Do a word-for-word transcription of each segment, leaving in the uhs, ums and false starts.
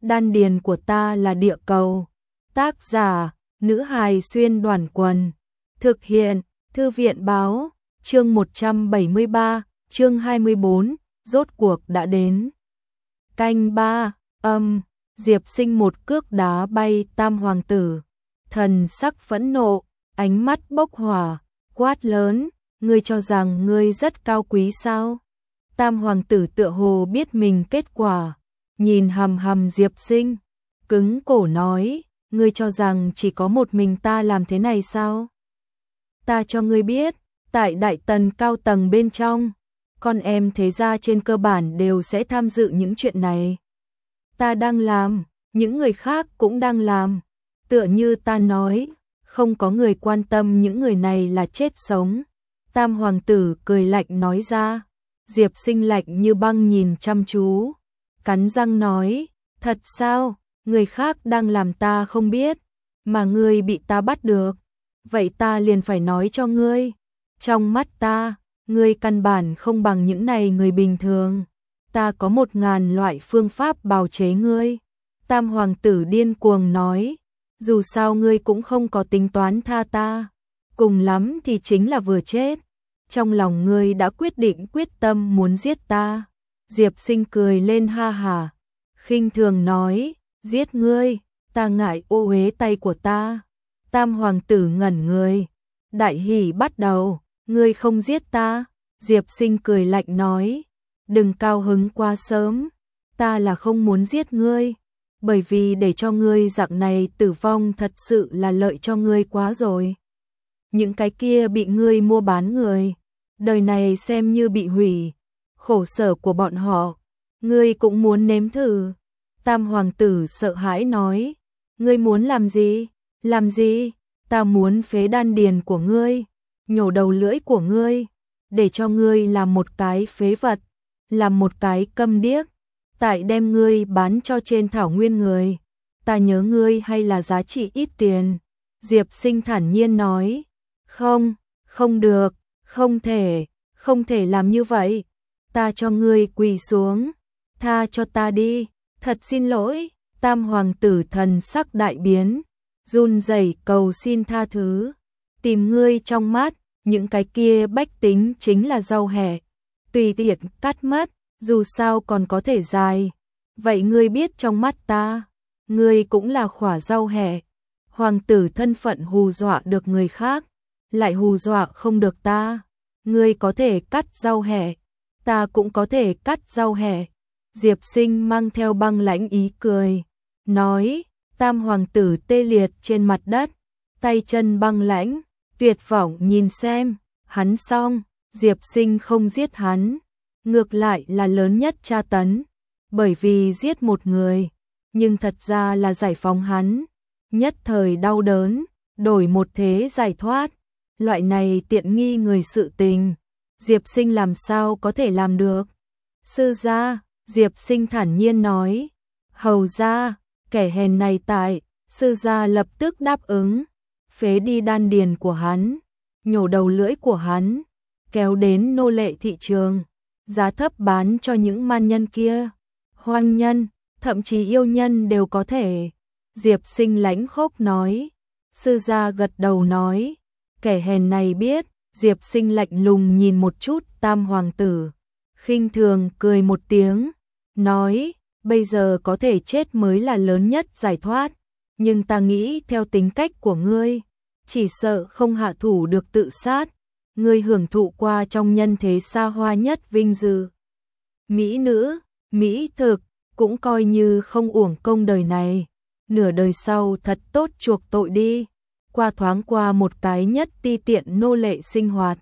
Đan điền của ta là địa cầu. Tác giả, nữ hài xuyên đoàn quần. Thực hiện, thư viện báo, chương một trăm bảy mươi ba, chương hai mươi bốn, rốt cuộc đã đến. Canh ba, âm, Diệp Sinh một cước đá bay Tam hoàng tử. Thần sắc phẫn nộ, ánh mắt bốc hỏa, quát lớn, ngươi cho rằng ngươi rất cao quý sao? Tam hoàng tử tựa hồ biết mình kết quả, nhìn hầm hầm Diệp Sinh, cứng cổ nói, ngươi cho rằng chỉ có một mình ta làm thế này sao? Ta cho ngươi biết, tại Đại Tần cao tầng bên trong, con em thế gia trên cơ bản đều sẽ tham dự những chuyện này. Ta đang làm, những người khác cũng đang làm. Tựa như ta nói, không có người quan tâm những người này là chết sống. Tam hoàng tử cười lạnh nói ra. Diệp Sinh lạnh như băng nhìn chăm chú, cắn răng nói, thật sao, người khác đang làm ta không biết, mà ngươi bị ta bắt được. Vậy ta liền phải nói cho ngươi, trong mắt ta, ngươi căn bản không bằng những này người bình thường. Ta có một ngàn loại phương pháp bào chế ngươi. Tam hoàng tử điên cuồng nói, dù sao ngươi cũng không có tính toán tha ta, cùng lắm thì chính là vừa chết. Trong lòng ngươi đã quyết định quyết tâm muốn giết ta. Diệp Sinh cười lên ha hả, khinh thường nói, giết ngươi, ta ngại ô uế tay của ta. Tam hoàng tử ngẩn người, đại hỉ bắt đầu, ngươi không giết ta. Diệp Sinh cười lạnh nói, đừng cao hứng quá sớm, ta là không muốn giết ngươi, bởi vì để cho ngươi dạng này tử vong thật sự là lợi cho ngươi quá rồi. Những cái kia bị ngươi mua bán người, đời này xem như bị hủy, khổ sở của bọn họ, ngươi cũng muốn nếm thử. Tam hoàng tử sợ hãi nói, ngươi muốn làm gì? Làm gì? Ta muốn phế đan điền của ngươi, nhổ đầu lưỡi của ngươi, để cho ngươi làm một cái phế vật, làm một cái câm điếc, tại đem ngươi bán cho trên thảo nguyên người. Ta nhớ ngươi hay là giá trị ít tiền. Diệp Sinh thản nhiên nói, không, không được, không thể, không thể làm như vậy. Ta cho ngươi quỳ xuống, tha cho ta đi, thật xin lỗi. Tam hoàng tử thần sắc đại biến, run rẩy cầu xin tha thứ. Tìm ngươi trong mắt, những cái kia bách tính chính là rau hẹ, tùy tiện cắt mất, dù sao còn có thể dài. Vậy ngươi biết trong mắt ta, ngươi cũng là khỏa rau hẹ. Hoàng tử thân phận hù dọa được người khác, lại hù dọa không được ta. Ngươi có thể cắt rau hẹ, ta cũng có thể cắt rau hẹ. Diệp Sinh mang theo băng lãnh ý cười, nói, tam hoàng tử tê liệt trên mặt đất, tay chân băng lãnh, tuyệt vọng nhìn xem, hắn xong, Diệp Sinh không giết hắn, ngược lại là lớn nhất tra tấn, bởi vì giết một người, nhưng thật ra là giải phóng hắn, nhất thời đau đớn, đổi một thế giải thoát, loại này tiện nghi người sự tình, Diệp Sinh làm sao có thể làm được. Sư gia, Diệp Sinh thản nhiên nói, hầu gia, kẻ hèn này tại. Sư gia lập tức đáp ứng, phế đi đan điền của hắn, nhổ đầu lưỡi của hắn, kéo đến nô lệ thị trường, giá thấp bán cho những man nhân kia, hoang nhân, thậm chí yêu nhân đều có thể. Diệp Sinh lãnh khốc nói. Sư gia gật đầu nói, kẻ hèn này biết. Diệp Sinh lạnh lùng nhìn một chút tam hoàng tử, khinh thường cười một tiếng, nói, bây giờ có thể chết mới là lớn nhất giải thoát, nhưng ta nghĩ theo tính cách của ngươi, chỉ sợ không hạ thủ được tự sát. Ngươi hưởng thụ qua trong nhân thế xa hoa nhất vinh dự, mỹ nữ, mỹ thực, cũng coi như không uổng công đời này, nửa đời sau thật tốt chuộc tội đi, qua thoáng qua một cái nhất ti tiện nô lệ sinh hoạt.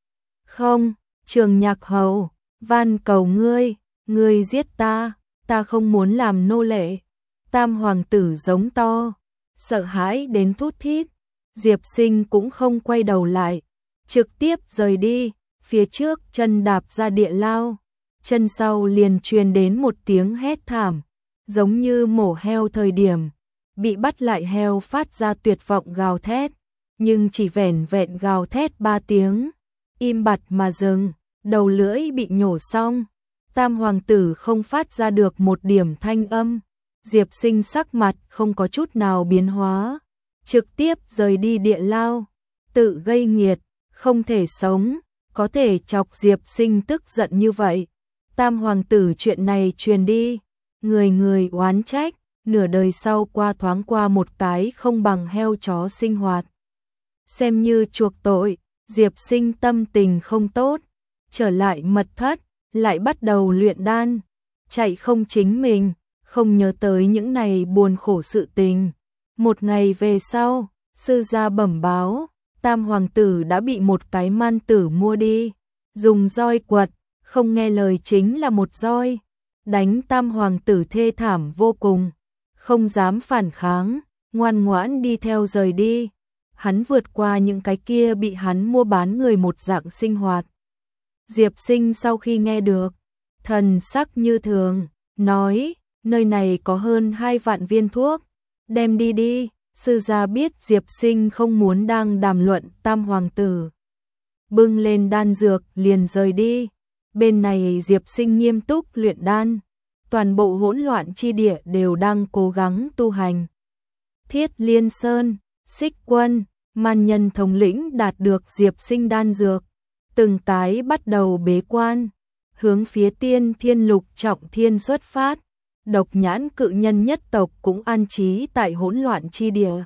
Không, Trường Nhạc hầu, van cầu ngươi, ngươi giết ta, ta không muốn làm nô lệ. Tam hoàng tử giống to, sợ hãi đến thút thít. Diệp Sinh cũng không quay đầu lại, trực tiếp rời đi, phía trước chân đạp ra địa lao, chân sau liền truyền đến một tiếng hét thảm, giống như mổ heo thời điểm, bị bắt lại heo phát ra tuyệt vọng gào thét, nhưng chỉ vẻn vẹn gào thét ba tiếng, im bặt mà dừng, đầu lưỡi bị nhổ xong, tam hoàng tử không phát ra được một điểm thanh âm, Diệp Sinh sắc mặt không có chút nào biến hóa, trực tiếp rời đi địa lao, tự gây nghiệt, không thể sống, có thể chọc Diệp Sinh tức giận như vậy. Tam hoàng tử chuyện này truyền đi, người người oán trách, nửa đời sau qua thoáng qua một cái không bằng heo chó sinh hoạt. Xem như chuộc tội, Diệp Sinh tâm tình không tốt, trở lại mật thất, lại bắt đầu luyện đan, chạy không chính mình, không nhớ tới những này buồn khổ sự tình. Một ngày về sau, sư gia bẩm báo, tam hoàng tử đã bị một cái man tử mua đi, dùng roi quật, không nghe lời chính là một roi, đánh tam hoàng tử thê thảm vô cùng, không dám phản kháng, ngoan ngoãn đi theo rời đi. Hắn vượt qua những cái kia bị hắn mua bán người một dạng sinh hoạt. Diệp Sinh sau khi nghe được, thần sắc như thường, nói, nơi này có hơn hai vạn viên thuốc, đem đi đi. Sư gia biết Diệp Sinh không muốn đang đàm luận tam hoàng tử, bưng lên đan dược liền rời đi. Bên này Diệp Sinh nghiêm túc luyện đan, toàn bộ hỗn loạn chi địa đều đang cố gắng tu hành. Thiết Liên Sơn, Xích Quân, man nhân thống lĩnh đạt được Diệp Sinh đan dược, từng cái bắt đầu bế quan, hướng phía Tiên Thiên Lục Trọng Thiên xuất phát. Độc Nhãn cự nhân nhất tộc cũng an trí tại hỗn loạn chi địa,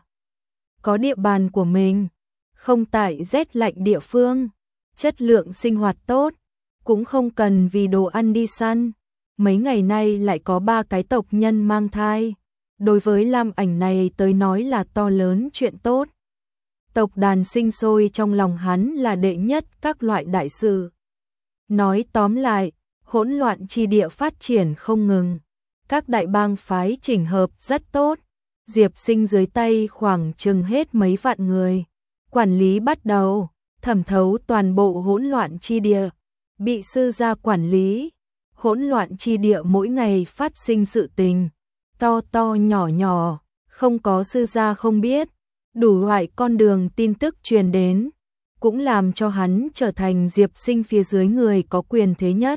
có địa bàn của mình, không tại rét lạnh địa phương, chất lượng sinh hoạt tốt, cũng không cần vì đồ ăn đi săn. Mấy ngày nay lại có ba cái tộc nhân mang thai, đối với Lam Ảnh này tới nói là to lớn chuyện tốt. Tộc đàn sinh sôi trong lòng hắn là đệ nhất các loại đại sự. Nói tóm lại, hỗn loạn chi địa phát triển không ngừng, các đại bang phái chỉnh hợp rất tốt. Diệp Sinh dưới tay khoảng chừng hết mấy vạn người, quản lý bắt đầu thẩm thấu toàn bộ hỗn loạn chi địa, bị sư gia quản lý. Hỗn loạn chi địa mỗi ngày phát sinh sự tình, to to nhỏ nhỏ, không có sư gia không biết, đủ loại con đường tin tức truyền đến, cũng làm cho hắn trở thành Diệp Sinh phía dưới người có quyền thế nhất.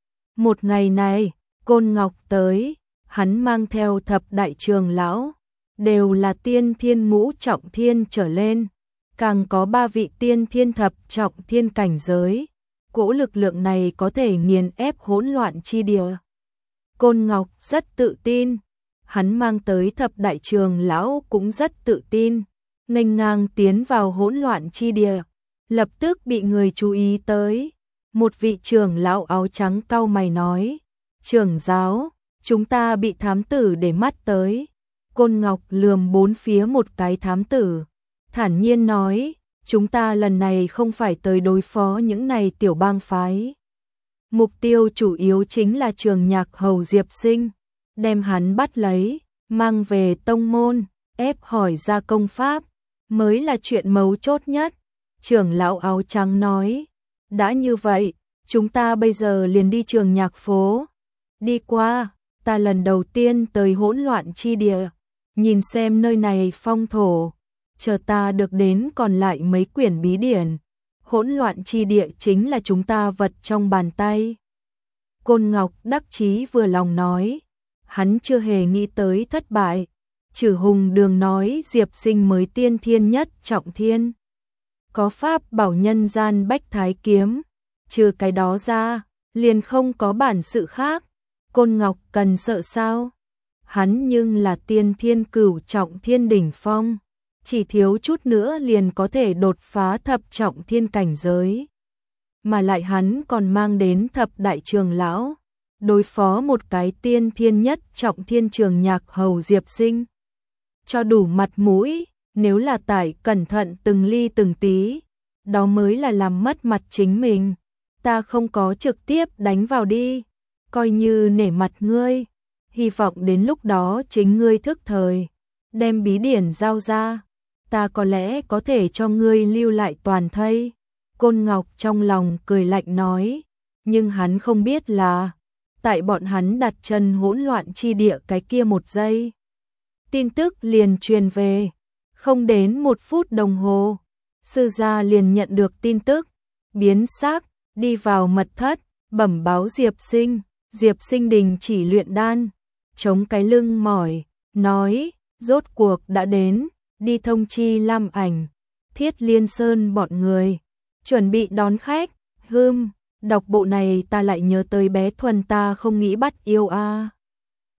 Một ngày này, Côn Ngọc tới, hắn mang theo thập đại trường lão, đều là tiên thiên ngũ trọng thiên trở lên, càng có ba vị tiên thiên thập trọng thiên cảnh giới. Cỗ lực lượng này có thể nghiền ép hỗn loạn chi địa. Côn Ngọc rất tự tin, hắn mang tới thập đại trường lão cũng rất tự tin, nghênh ngang tiến vào hỗn loạn chi địa, lập tức bị người chú ý tới. Một vị trưởng lão áo trắng cau mày nói, trưởng giáo, chúng ta bị thám tử để mắt tới. Côn Ngọc lườm bốn phía một cái thám tử, thản nhiên nói, chúng ta lần này không phải tới đối phó những này tiểu bang phái. Mục tiêu chủ yếu chính là Trường Nhạc Hầu Diệp Sinh, đem hắn bắt lấy, mang về tông môn, ép hỏi ra công pháp, mới là chuyện mấu chốt nhất. Trưởng lão áo trắng nói, đã như vậy, chúng ta bây giờ liền đi Trường Nhạc phố. Đi qua, ta lần đầu tiên tới hỗn loạn chi địa, nhìn xem nơi này phong thổ, chờ ta được đến còn lại mấy quyển bí điển, hỗn loạn chi địa chính là chúng ta vật trong bàn tay. Côn Ngọc đắc chí vừa lòng nói, hắn chưa hề nghĩ tới thất bại. Trừ Hùng Đường nói Diệp Sinh mới tiên thiên nhất trọng thiên, có pháp bảo nhân gian bách thái kiếm, trừ cái đó ra, liền không có bản sự khác. Côn Ngọc cần sợ sao? Hắn nhưng là tiên thiên cửu trọng thiên đỉnh phong, chỉ thiếu chút nữa liền có thể đột phá thập trọng thiên cảnh giới. Mà lại hắn còn mang đến thập đại trường lão, đối phó một cái tiên thiên nhất trọng thiên Trường Nhạc Hầu Diệp Sinh. Cho đủ mặt mũi, nếu là tải cẩn thận từng ly từng tí, đó mới là làm mất mặt chính mình. Ta không có trực tiếp đánh vào đi, coi như nể mặt ngươi, hy vọng đến lúc đó chính ngươi thức thời, đem bí điển giao ra, ta có lẽ có thể cho ngươi lưu lại toàn thây. Côn Ngọc trong lòng cười lạnh nói, nhưng hắn không biết là, tại bọn hắn đặt chân hỗn loạn chi địa cái kia một giây, tin tức liền truyền về, không đến một phút đồng hồ, sư gia liền nhận được tin tức, biến sắc, đi vào mật thất, bẩm báo Diệp Sinh. Diệp Sinh đình chỉ luyện đan, chống cái lưng mỏi, nói, rốt cuộc đã đến, đi thông chi Lam Ảnh, Thiết Liên Sơn bọn người, chuẩn bị đón khách. Hừm, đọc bộ này ta lại nhớ tới bé Thuần ta không nghĩ bắt yêu a.